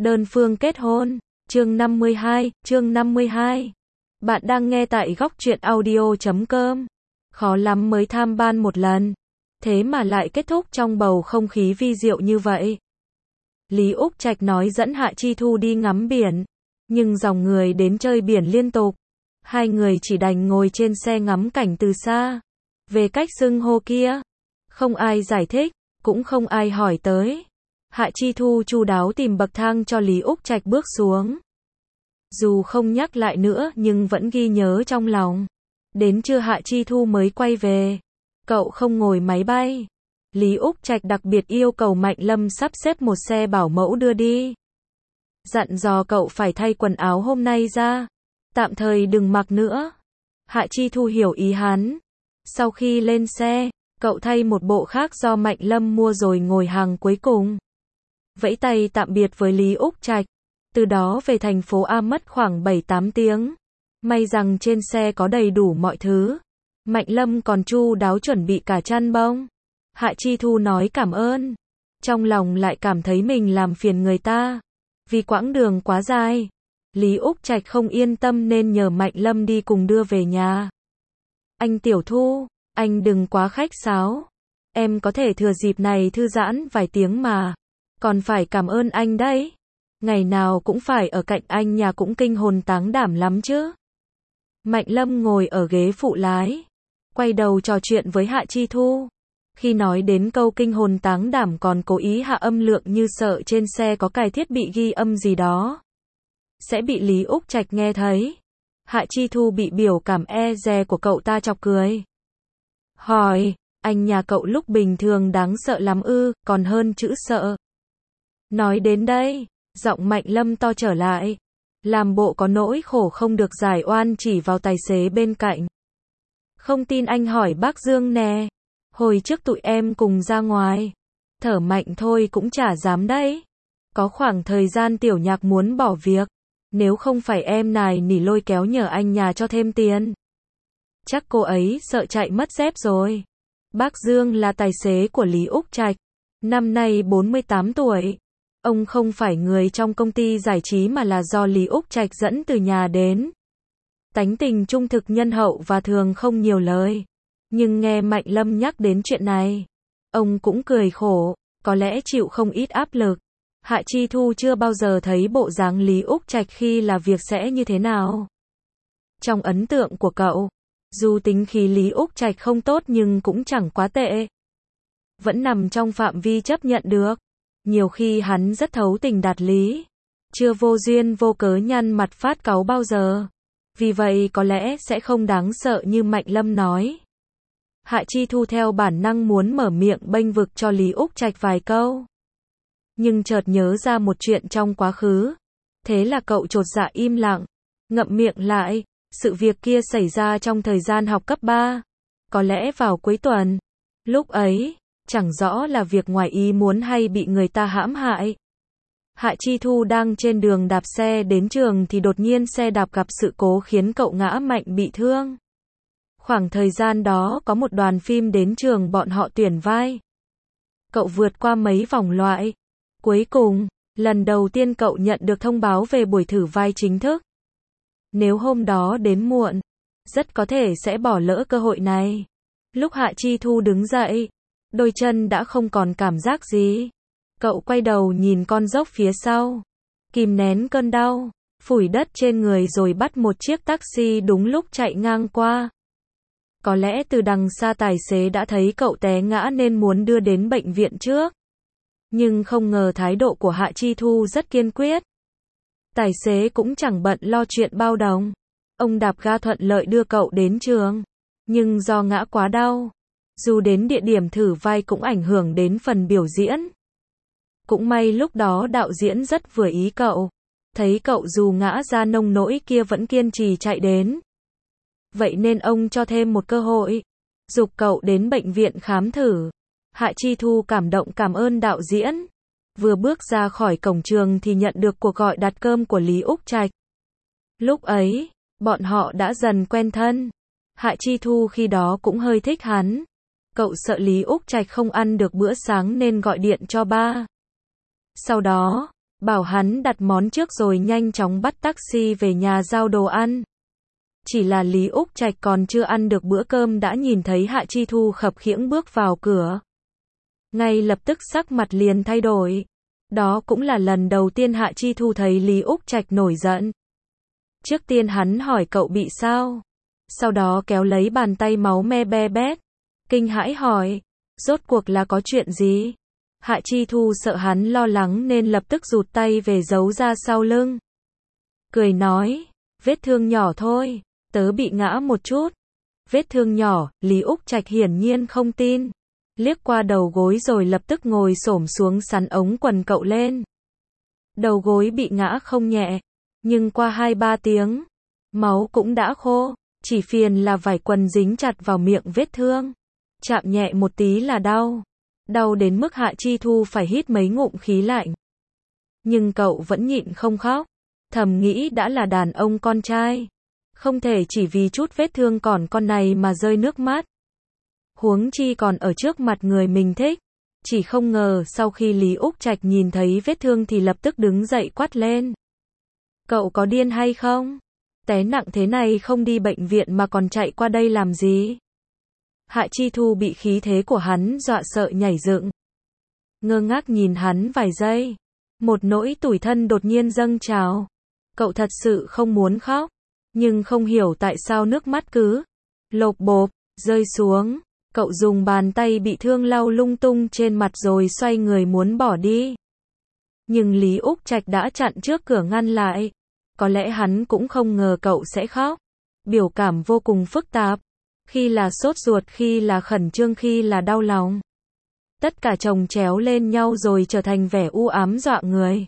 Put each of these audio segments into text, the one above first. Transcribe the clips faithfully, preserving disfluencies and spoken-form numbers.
Đơn phương kết hôn. Chương năm mươi hai, chương năm mươi hai. Bạn đang nghe tại góc truyện audio chấm com. Khó lắm mới tham ban một lần. Thế mà lại kết thúc trong bầu không khí vi diệu như vậy. Lý Úc Trạch nói dẫn Hạ Chi Thu đi ngắm biển. Nhưng dòng người đến chơi biển liên tục. Hai người chỉ đành ngồi trên xe ngắm cảnh từ xa. Về cách xưng hô kia, không ai giải thích, cũng không ai hỏi tới. Hạ Chi Thu chu đáo tìm bậc thang cho Lý Úc Trạch bước xuống. Dù không nhắc lại nữa nhưng vẫn ghi nhớ trong lòng. Đến trưa Hạ Chi Thu mới quay về. Cậu không ngồi máy bay. Lý Úc Trạch đặc biệt yêu cầu Mạnh Lâm sắp xếp một xe bảo mẫu đưa đi. Dặn dò cậu phải thay quần áo hôm nay ra. Tạm thời đừng mặc nữa. Hạ Chi Thu hiểu ý hắn. Sau khi lên xe, cậu thay một bộ khác do Mạnh Lâm mua rồi ngồi hàng cuối cùng. Vẫy tay tạm biệt với Lý Úc Trạch. Từ đó về thành phố A mất khoảng bảy tám tiếng. May rằng trên xe có đầy đủ mọi thứ. Mạnh Lâm còn chu đáo chuẩn bị cả chăn bông. Hạ Chi Thu nói cảm ơn. Trong lòng lại cảm thấy mình làm phiền người ta. Vì quãng đường quá dài, Lý Úc Trạch không yên tâm nên nhờ Mạnh Lâm đi cùng đưa về nhà. Anh Tiểu Thu, anh đừng quá khách sáo. Em có thể thừa dịp này thư giãn vài tiếng mà. Còn phải cảm ơn anh đấy. Ngày nào cũng phải ở cạnh anh nhà cũng kinh hồn táng đảm lắm chứ. Mạnh Lâm ngồi ở ghế phụ lái. Quay đầu trò chuyện với Hạ Chi Thu. Khi nói đến câu kinh hồn táng đảm còn cố ý hạ âm lượng như sợ trên xe có cài thiết bị ghi âm gì đó. Sẽ bị Lý Úc Trạch nghe thấy. Hạ Chi Thu bị biểu cảm e dè của cậu ta chọc cười. Hỏi, anh nhà cậu lúc bình thường đáng sợ lắm ư, còn hơn chữ sợ. Nói đến đây, giọng Mạnh Lâm to trở lại. Làm bộ có nỗi khổ không được giải oan chỉ vào tài xế bên cạnh. Không tin anh hỏi bác Dương nè. Hồi trước tụi em cùng ra ngoài. Thở mạnh thôi cũng chả dám đấy. Có khoảng thời gian Tiểu Nhạc muốn bỏ việc. Nếu không phải em nài nỉ lôi kéo nhờ anh nhà cho thêm tiền. Chắc cô ấy sợ chạy mất dép rồi. Bác Dương là tài xế của Lý Úc Trạch. Năm nay bốn mươi tám tuổi. Ông không phải người trong công ty giải trí mà là do Lý Úc Trạch dẫn từ nhà đến. Tánh tình trung thực nhân hậu và thường không nhiều lời. Nhưng nghe Mạnh Lâm nhắc đến chuyện này, ông cũng cười khổ, có lẽ chịu không ít áp lực. Hạ Chi Thu chưa bao giờ thấy bộ dáng Lý Úc Trạch khi là việc sẽ như thế nào. Trong ấn tượng của cậu, dù tính khí Lý Úc Trạch không tốt nhưng cũng chẳng quá tệ. Vẫn nằm trong phạm vi chấp nhận được. Nhiều khi hắn rất thấu tình đạt lý. Chưa vô duyên vô cớ nhăn mặt phát cáu bao giờ. Vì vậy có lẽ sẽ không đáng sợ như Mạnh Lâm nói. Hạ Chi Thu theo bản năng muốn mở miệng bênh vực cho Lý Úc Trạch vài câu. Nhưng chợt nhớ ra một chuyện trong quá khứ. Thế là cậu chột dạ im lặng, ngậm miệng lại. Sự việc kia xảy ra trong thời gian học cấp ba. Có lẽ vào cuối tuần. Lúc ấy, chẳng rõ là việc ngoài ý muốn hay bị người ta hãm hại. Hạ Chi Thu đang trên đường đạp xe đến trường thì đột nhiên xe đạp gặp sự cố khiến cậu ngã mạnh bị thương. Khoảng thời gian đó có một đoàn phim đến trường bọn họ tuyển vai. Cậu vượt qua mấy vòng loại. Cuối cùng, lần đầu tiên cậu nhận được thông báo về buổi thử vai chính thức. Nếu hôm đó đến muộn, rất có thể sẽ bỏ lỡ cơ hội này. Lúc Hạ Chi Thu đứng dậy, đôi chân đã không còn cảm giác gì. Cậu quay đầu nhìn con dốc phía sau, kìm nén cơn đau, phủi đất trên người rồi bắt một chiếc taxi đúng lúc chạy ngang qua. Có lẽ từ đằng xa tài xế đã thấy cậu té ngã nên muốn đưa đến bệnh viện trước. Nhưng không ngờ thái độ của Hạ Chi Thu rất kiên quyết. Tài xế cũng chẳng bận lo chuyện bao đồng. Ông đạp ga thuận lợi đưa cậu đến trường. Nhưng do ngã quá đau, dù đến địa điểm thử vai cũng ảnh hưởng đến phần biểu diễn. Cũng may lúc đó đạo diễn rất vừa ý cậu. Thấy cậu dù ngã ra nông nỗi kia vẫn kiên trì chạy đến. Vậy nên ông cho thêm một cơ hội. Giục cậu đến bệnh viện khám thử. Hạ Chi Thu cảm động cảm ơn đạo diễn. Vừa bước ra khỏi cổng trường thì nhận được cuộc gọi đặt cơm của Lý Úc Trạch. Lúc ấy, bọn họ đã dần quen thân. Hạ Chi Thu khi đó cũng hơi thích hắn. Cậu sợ Lý Úc Trạch không ăn được bữa sáng nên gọi điện cho ba. Sau đó, bảo hắn đặt món trước rồi nhanh chóng bắt taxi về nhà giao đồ ăn. Chỉ là Lý Úc Trạch còn chưa ăn được bữa cơm đã nhìn thấy Hạ Chi Thu khập khiễng bước vào cửa. Ngay lập tức sắc mặt liền thay đổi. Đó cũng là lần đầu tiên Hạ Chi Thu thấy Lý Úc Trạch nổi giận. Trước tiên hắn hỏi cậu bị sao? Sau đó kéo lấy bàn tay máu me be bét. Kinh hãi hỏi, rốt cuộc là có chuyện gì? Hạ Chi Thu sợ hắn lo lắng nên lập tức rụt tay về giấu ra sau lưng. Cười nói, vết thương nhỏ thôi, tớ bị ngã một chút. Vết thương nhỏ, Lý Úc Trạch hiển nhiên không tin. Liếc qua đầu gối rồi lập tức ngồi xổm xuống sắn ống quần cậu lên. Đầu gối bị ngã không nhẹ, nhưng qua hai ba tiếng, máu cũng đã khô, chỉ phiền là vải quần dính chặt vào miệng vết thương. Chạm nhẹ một tí là đau. Đau đến mức Hạ Chi Thu phải hít mấy ngụm khí lạnh. Nhưng cậu vẫn nhịn không khóc. Thầm nghĩ đã là đàn ông con trai. Không thể chỉ vì chút vết thương còn con này mà rơi nước mắt. Huống chi còn ở trước mặt người mình thích. Chỉ không ngờ sau khi Lý Úc Trạch nhìn thấy vết thương thì lập tức đứng dậy quát lên. Cậu có điên hay không? Té nặng thế này không đi bệnh viện mà còn chạy qua đây làm gì? Hạ Chi Thu bị khí thế của hắn dọa sợ nhảy dựng. Ngơ ngác nhìn hắn vài giây. Một nỗi tủi thân đột nhiên dâng trào. Cậu thật sự không muốn khóc. Nhưng không hiểu tại sao nước mắt cứ lộp bộp, rơi xuống. Cậu dùng bàn tay bị thương lau lung tung trên mặt rồi xoay người muốn bỏ đi. Nhưng Lý Úc Trạch đã chặn trước cửa ngăn lại. Có lẽ hắn cũng không ngờ cậu sẽ khóc. Biểu cảm vô cùng phức tạp. Khi là sốt ruột, khi là khẩn trương, khi là đau lòng. Tất cả chồng chéo lên nhau rồi trở thành vẻ u ám dọa người.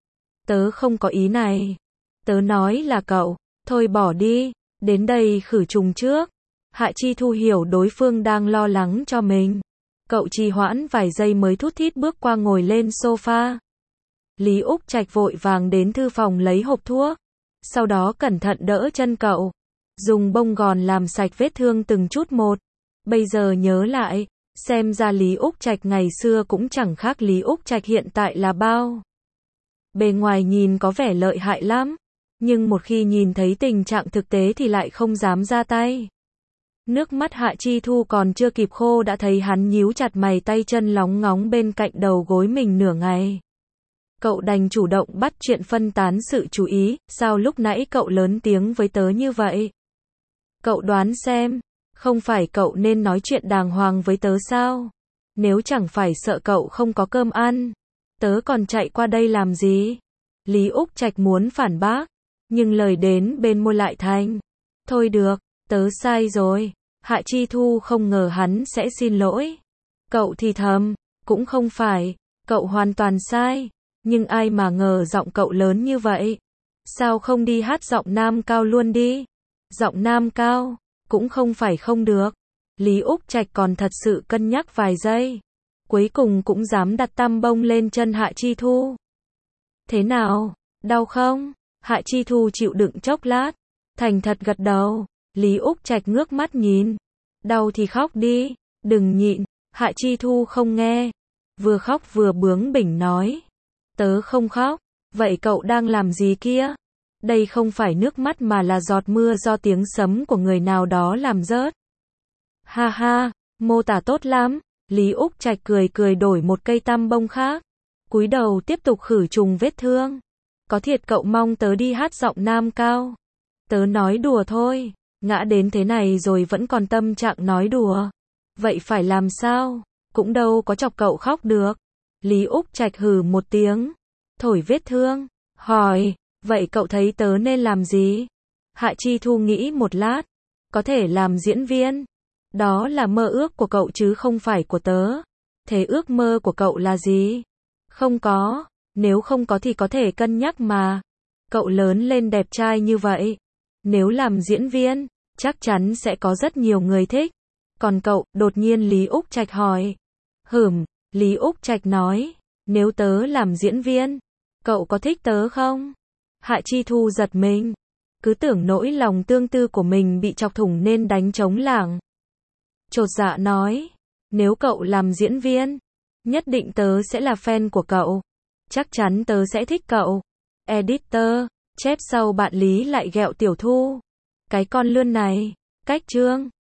Tớ không có ý này. Tớ nói là cậu. Thôi bỏ đi. Đến đây khử trùng trước. Hạ Chi Thu hiểu đối phương đang lo lắng cho mình. Cậu trì hoãn vài giây mới thút thít bước qua ngồi lên sofa. Lý Úc Trạch vội vàng đến thư phòng lấy hộp thuốc. Sau đó cẩn thận đỡ chân cậu. Dùng bông gòn làm sạch vết thương từng chút một. Bây giờ nhớ lại, xem ra Lý Úc Trạch ngày xưa cũng chẳng khác Lý Úc Trạch hiện tại là bao. Bề ngoài nhìn có vẻ lợi hại lắm, nhưng một khi nhìn thấy tình trạng thực tế thì lại không dám ra tay. Nước mắt Hạ Chi Thu còn chưa kịp khô đã thấy hắn nhíu chặt mày, tay chân lóng ngóng bên cạnh đầu gối mình nửa ngày. Cậu đành chủ động bắt chuyện phân tán sự chú ý, sao lúc nãy cậu lớn tiếng với tớ như vậy? Cậu đoán xem, không phải cậu nên nói chuyện đàng hoàng với tớ sao? Nếu chẳng phải sợ cậu không có cơm ăn, tớ còn chạy qua đây làm gì? Lý Úc Trạch muốn phản bác, nhưng lời đến bên môi lại thành. Thôi được, tớ sai rồi. Hạ Chi Thu không ngờ hắn sẽ xin lỗi. Cậu thì thầm, cũng không phải, cậu hoàn toàn sai. Nhưng ai mà ngờ giọng cậu lớn như vậy. Sao không đi hát giọng nam cao luôn đi? Giọng nam cao, cũng không phải không được. Lý Úc Trạch còn thật sự cân nhắc vài giây. Cuối cùng cũng dám đặt tăm bông lên chân Hạ Chi Thu. Thế nào, đau không? Hạ Chi Thu chịu đựng chốc lát. Thành thật gật đầu. Lý Úc Trạch ngước mắt nhìn. Đau thì khóc đi, đừng nhịn. Hạ Chi Thu không nghe. Vừa khóc vừa bướng bỉnh nói. Tớ không khóc. Vậy cậu đang làm gì kia? Đây không phải nước mắt mà là giọt mưa do tiếng sấm của người nào đó làm rớt. Ha ha, mô tả tốt lắm. Lý Úc Trạch cười cười đổi một cây tăm bông khác. Cúi đầu tiếp tục khử trùng vết thương. Có thiệt cậu mong tớ đi hát giọng nam cao? Tớ nói đùa thôi. Ngã đến thế này rồi vẫn còn tâm trạng nói đùa. Vậy phải làm sao? Cũng đâu có chọc cậu khóc được. Lý Úc Trạch hừ một tiếng. Thổi vết thương. Hỏi, vậy cậu thấy tớ nên làm gì? Hạ Chi Thu nghĩ một lát. Có thể làm diễn viên. Đó là mơ ước của cậu chứ không phải của tớ. Thế ước mơ của cậu là gì? Không có. Nếu không có thì có thể cân nhắc mà. Cậu lớn lên đẹp trai như vậy. Nếu làm diễn viên, chắc chắn sẽ có rất nhiều người thích. Còn cậu, đột nhiên Lý Úc Trạch hỏi. Hửm, Lý Úc Trạch nói. Nếu tớ làm diễn viên, cậu có thích tớ không? Hạ Chi Thu giật mình. Cứ tưởng nỗi lòng tương tư của mình bị chọc thủng nên đánh trống lảng. Chột dạ nói. Nếu cậu làm diễn viên, nhất định tớ sẽ là fan của cậu. Chắc chắn tớ sẽ thích cậu. Editor, chép sau bạn Lý lại ghẹo Tiểu Thu. Cái con lươn này. Cách chương